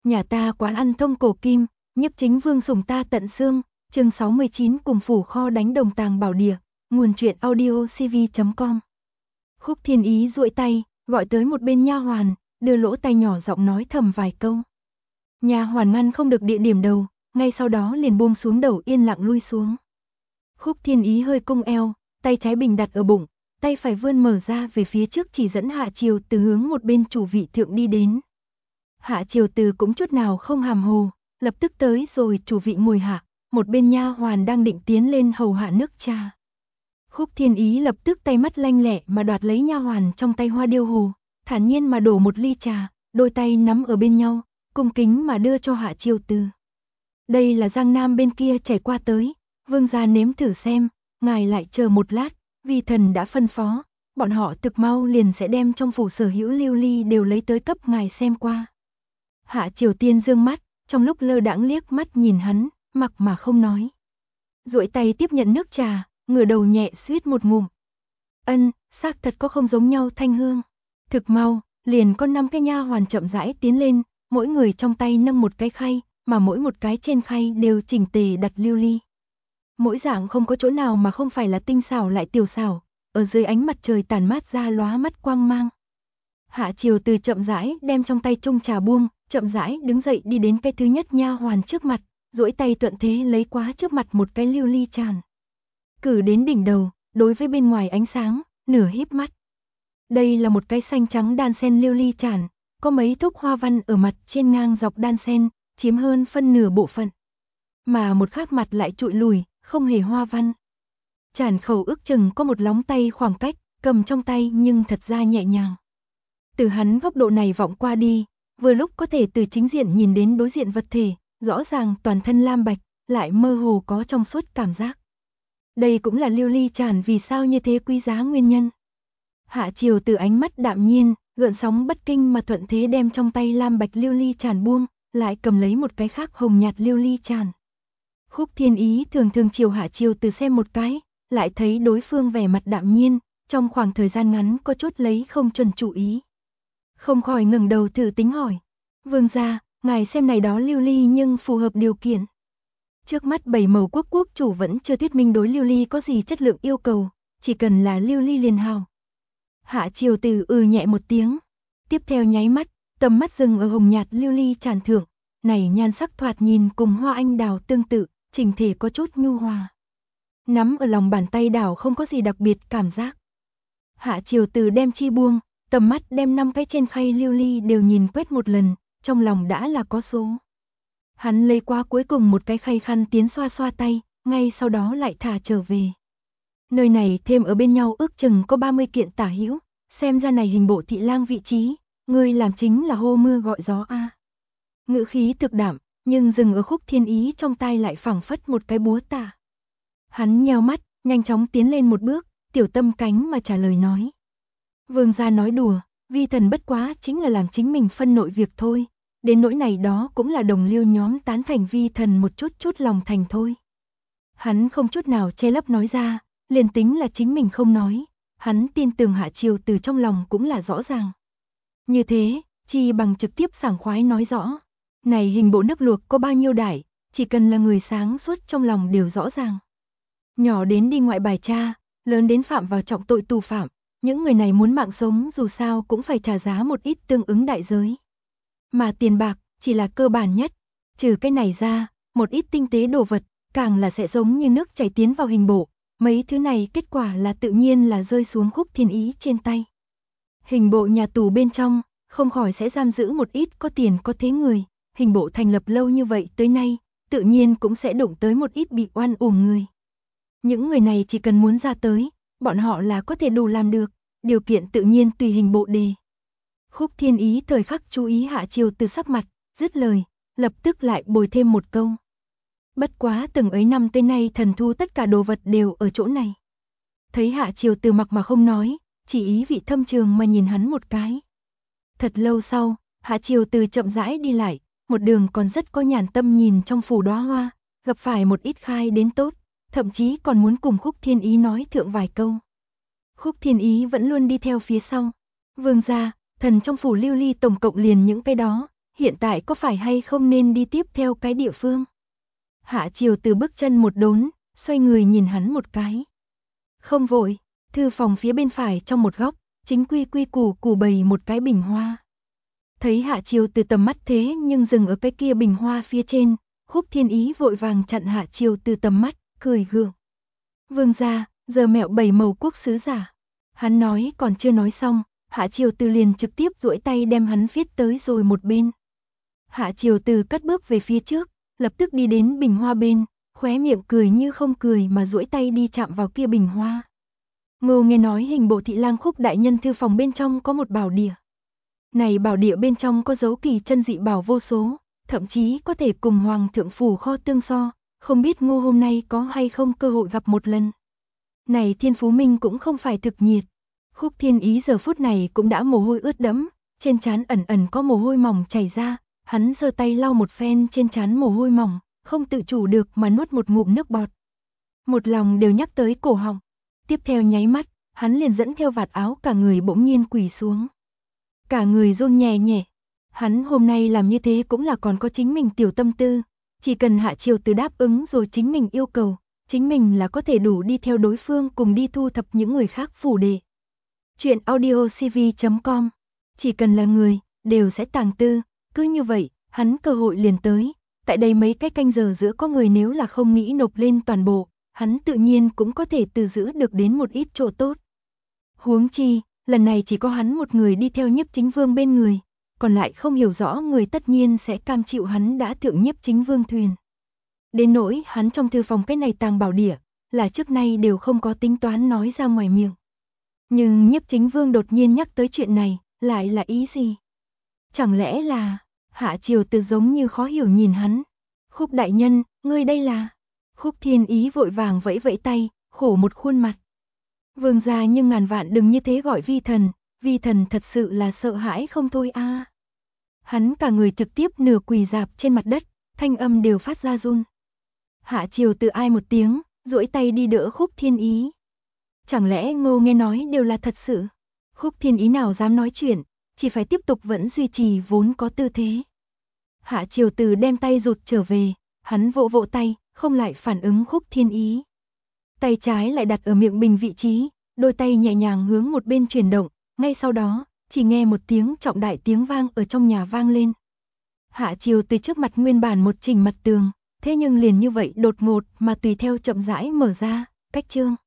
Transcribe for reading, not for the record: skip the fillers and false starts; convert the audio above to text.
Nhà ta quán ăn thông cổ kim, nhiếp chính vương sủng ta tận xương, chương 69 cùng phủ kho đánh đồng tàng bảo địa, nguồn truyện audio cv.com. Khúc Thiên Ý duỗi tay, gọi tới một bên nha hoàn, đưa lỗ tai nhỏ giọng nói thầm vài câu. Nha hoàn ngăn không được địa điểm đầu, ngay sau đó liền buông xuống đầu yên lặng lui xuống. Khúc Thiên Ý hơi cong eo, tay trái bình đặt ở bụng, tay phải vươn mở ra về phía trước chỉ dẫn Hạ Triều Từ hướng một bên chủ vị thượng đi đến. Hạ Triều Từ cũng chút nào không hàm hồ, lập tức tới rồi chủ vị ngồi hạ, một bên nha hoàn đang định tiến lên hầu hạ nước trà. Khúc Thiên Ý lập tức tay mắt lanh lẹ mà đoạt lấy nha hoàn trong tay hoa điêu hồ, thản nhiên mà đổ một ly trà, đôi tay nắm ở bên nhau, cung kính mà đưa cho Hạ Triều Từ. Đây là Giang Nam bên kia chảy qua tới, vương gia nếm thử xem, ngài lại chờ một lát, vi thần đã phân phó, bọn họ thực mau liền sẽ đem trong phủ sở hữu lưu ly đều lấy tới cấp ngài xem qua. Hạ Triều Tiên dương mắt, trong lúc lơ đãng liếc mắt nhìn hắn, mặc mà không nói. Duỗi tay tiếp nhận nước trà, ngửa đầu nhẹ suýt một ngụm. Ân, xác thật có không giống nhau thanh hương. Thực mau, liền có 5 cái nha hoàn chậm rãi tiến lên, mỗi người trong tay nâng một cái khay, mà mỗi một cái trên khay đều chỉnh tề đặt lưu ly. Mỗi dạng không có chỗ nào mà không phải là tinh xảo lại tiểu xảo, ở dưới ánh mặt trời tàn mát ra lóa mắt quang mang. Hạ Triều Từ chậm rãi đem trong tay chung trà buông, chậm rãi đứng dậy đi đến cái thứ nhất nha hoàn trước mặt, duỗi tay thuận thế lấy quá trước mặt một cái lưu ly tràn. Cử đến đỉnh đầu, đối với bên ngoài ánh sáng, nửa híp mắt. Đây là một cái xanh trắng đan sen lưu ly tràn, có mấy thúc hoa văn ở mặt trên ngang dọc đan sen, chiếm hơn phân nửa bộ phận. Mà một khác mặt lại trụi lùi, không hề hoa văn. Tràn khẩu ước chừng có một lóng tay khoảng cách, cầm trong tay nhưng thật ra nhẹ nhàng. Từ hắn góc độ này vọng qua đi, vừa lúc có thể từ chính diện nhìn đến đối diện vật thể, rõ ràng toàn thân lam bạch, lại mơ hồ có trong suốt cảm giác. Đây cũng là lưu ly tràn vì sao như thế quý giá nguyên nhân. Hạ Triều Từ ánh mắt đạm nhiên, gợn sóng bất kinh mà thuận thế đem trong tay lam bạch lưu ly tràn buông, lại cầm lấy một cái khác hồng nhạt lưu ly tràn. Khúc Thiên Ý thường thường chiều Hạ Triều Từ xem một cái, lại thấy đối phương vẻ mặt đạm nhiên, trong khoảng thời gian ngắn có chút lấy không chuẩn chủ ý. Không khỏi ngẩng đầu thử tính hỏi. Vương gia, ngài xem này đó lưu ly nhưng phù hợp điều kiện. Trước mắt 7 màu quốc chủ vẫn chưa thuyết minh đối lưu ly có gì chất lượng yêu cầu, chỉ cần là lưu ly liền hào. Hạ Triều Từ nhẹ một tiếng. Tiếp theo nháy mắt, tầm mắt dừng ở hồng nhạt lưu ly tràn thượng, này nhan sắc thoạt nhìn cùng hoa anh đào tương tự, chỉnh thể có chút nhu hòa. Nắm ở lòng bàn tay đảo không có gì đặc biệt cảm giác. Hạ Triều Từ đem chi buông, tầm mắt đem 5 cái trên khay lưu ly đều nhìn quét một lần, trong lòng đã là có số. Hắn lấy qua cuối cùng một cái khay khăn tiến xoa xoa tay, ngay sau đó lại thả trở về. Nơi này thêm ở bên nhau ước chừng có 30 kiện tả hữu, xem ra này hình bộ thị lang vị trí, người làm chính là hô mưa gọi gió a. Ngữ khí thực đạm, nhưng dừng ở Khúc Thiên Ý trong tai lại phảng phất một cái búa tạ. Hắn nheo mắt, nhanh chóng tiến lên một bước, tiểu tâm cánh mà trả lời nói. Vương gia nói đùa, vi thần bất quá chính là làm chính mình phân nội việc thôi, đến nỗi này đó cũng là đồng liêu nhóm tán thành vi thần một chút lòng thành thôi. Hắn không chút nào che lấp nói ra, liền tính là chính mình không nói, hắn tin tưởng Hạ Triều Từ trong lòng cũng là rõ ràng. Như thế, chi bằng trực tiếp sảng khoái nói rõ, này hình bộ nước luộc có bao nhiêu đại, chỉ cần là người sáng suốt trong lòng đều rõ ràng. Nhỏ đến đi ngoại bài tra, lớn đến phạm vào trọng tội tù phạm, những người này muốn mạng sống dù sao cũng phải trả giá một ít tương ứng đại giới. Mà tiền bạc chỉ là cơ bản nhất, trừ cái này ra, một ít tinh tế đồ vật, càng là sẽ giống như nước chảy tiến vào hình bộ, mấy thứ này kết quả là tự nhiên là rơi xuống Khúc Thiên Ý trên tay. Hình bộ nhà tù bên trong, không khỏi sẽ giam giữ một ít có tiền có thế người, hình bộ thành lập lâu như vậy tới nay, tự nhiên cũng sẽ đụng tới một ít bị oan uổng người. Những người này chỉ cần muốn ra tới, bọn họ là có thể đủ làm được, điều kiện tự nhiên tùy hình bộ đề. Khúc Thiên Ý thời khắc chú ý Hạ Triều Từ sắc mặt, dứt lời, lập tức lại bồi thêm một câu. Bất quá từng ấy năm tới nay thần thu tất cả đồ vật đều ở chỗ này. Thấy Hạ Triều Từ mặc mà không nói, chỉ ý vị thâm trường mà nhìn hắn một cái. Thật lâu sau, Hạ Triều Từ chậm rãi đi lại, một đường còn rất có nhàn tâm nhìn trong phủ đóa hoa, gặp phải một ít khai đến tốt, thậm chí còn muốn cùng Khúc Thiên Ý nói thượng vài câu. Khúc Thiên Ý vẫn luôn đi theo phía sau. Vương gia, thần trong phủ lưu ly tổng cộng liền những cái đó, hiện tại có phải hay không nên đi tiếp theo cái địa phương? Hạ Chiều Từ bước chân một đốn, xoay người nhìn hắn một cái. Không vội, thư phòng phía bên phải trong một góc, chính quy quy củ củ bày một cái bình hoa. Thấy Hạ Chiều Từ tầm mắt thế nhưng dừng ở cái kia bình hoa phía trên, Khúc Thiên Ý vội vàng chặn Hạ Chiều Từ tầm mắt, cười gượng. Vương gia, giờ mẹo bảy màu quốc sứ giả. Hắn nói còn chưa nói xong, Hạ Chiều Từ liền trực tiếp duỗi tay đem hắn viết tới rồi một bên. Hạ Chiều Từ cất bước về phía trước, lập tức đi đến bình hoa bên, khóe miệng cười như không cười mà duỗi tay đi chạm vào kia bình hoa. Ngô nghe nói hình bộ thị lang Khúc đại nhân thư phòng bên trong có một bảo địa. Này bảo địa bên trong có dấu kỳ chân dị bảo vô số, thậm chí có thể cùng hoàng thượng phủ kho tương so, không biết Ngô hôm nay có hay không cơ hội gặp một lần. Này Thiên Phú Minh cũng không phải thực nhiệt. Khúc Thiên Ý giờ phút này cũng đã mồ hôi ướt đẫm, trên trán ẩn ẩn có mồ hôi mỏng chảy ra, hắn giơ tay lau một phen trên trán mồ hôi mỏng, không tự chủ được mà nuốt một ngụm nước bọt. Một lòng đều nhắc tới cổ họng. Tiếp theo nháy mắt, hắn liền dẫn theo vạt áo cả người bỗng nhiên quỳ xuống. Cả người run nhẹ nhẹ. Hắn hôm nay làm như thế cũng là còn có chính mình tiểu tâm tư, chỉ cần Hạ Chiều Từ đáp ứng rồi chính mình yêu cầu, chính mình là có thể đủ đi theo đối phương cùng đi thu thập những người khác phủ đệ. Chuyện audiocv.com. Chỉ cần là người, đều sẽ tàng tư, cứ như vậy, hắn cơ hội liền tới. Tại đây mấy cái canh giờ giữa có người nếu là không nghĩ nộp lên toàn bộ, hắn tự nhiên cũng có thể từ giữ được đến một ít chỗ tốt. Huống chi, lần này chỉ có hắn một người đi theo Nhiếp Chính Vương bên người, còn lại không hiểu rõ người tất nhiên sẽ cam chịu hắn đã thượng Nhiếp Chính Vương thuyền. Đến nỗi hắn trong thư phòng cái này tàng bảo địa, là trước nay đều không có tính toán nói ra ngoài miệng. Nhưng Nhiếp Chính Vương đột nhiên nhắc tới chuyện này, lại là ý gì? Chẳng lẽ là, Hạ Chiều Từ giống như khó hiểu nhìn hắn. Khúc đại nhân, ngươi đây là... Khúc Thiên Ý vội vàng vẫy vẫy tay, khổ một khuôn mặt. Vương gia nhưng ngàn vạn đừng như thế gọi vi thần thật sự là sợ hãi không thôi a. Hắn cả người trực tiếp nửa quỳ rạp trên mặt đất, thanh âm đều phát ra run. Hạ Chiều Từ ai một tiếng, duỗi tay đi đỡ Khúc Thiên Ý. Chẳng lẽ Ngô nghe nói đều là thật sự? Khúc Thiên Ý nào dám nói chuyện, chỉ phải tiếp tục vẫn duy trì vốn có tư thế. Hạ Chiều Từ đem tay rụt trở về, hắn vỗ vỗ tay, không lại phản ứng Khúc Thiên Ý. Tay trái lại đặt ở miệng bình vị trí, đôi tay nhẹ nhàng hướng một bên chuyển động, ngay sau đó, chỉ nghe một tiếng trọng đại tiếng vang ở trong nhà vang lên. Hạ Chiều Từ trước mặt nguyên bản một chỉnh mặt tường, thế nhưng liền như vậy đột ngột mà tùy theo chậm rãi mở ra, cách chương.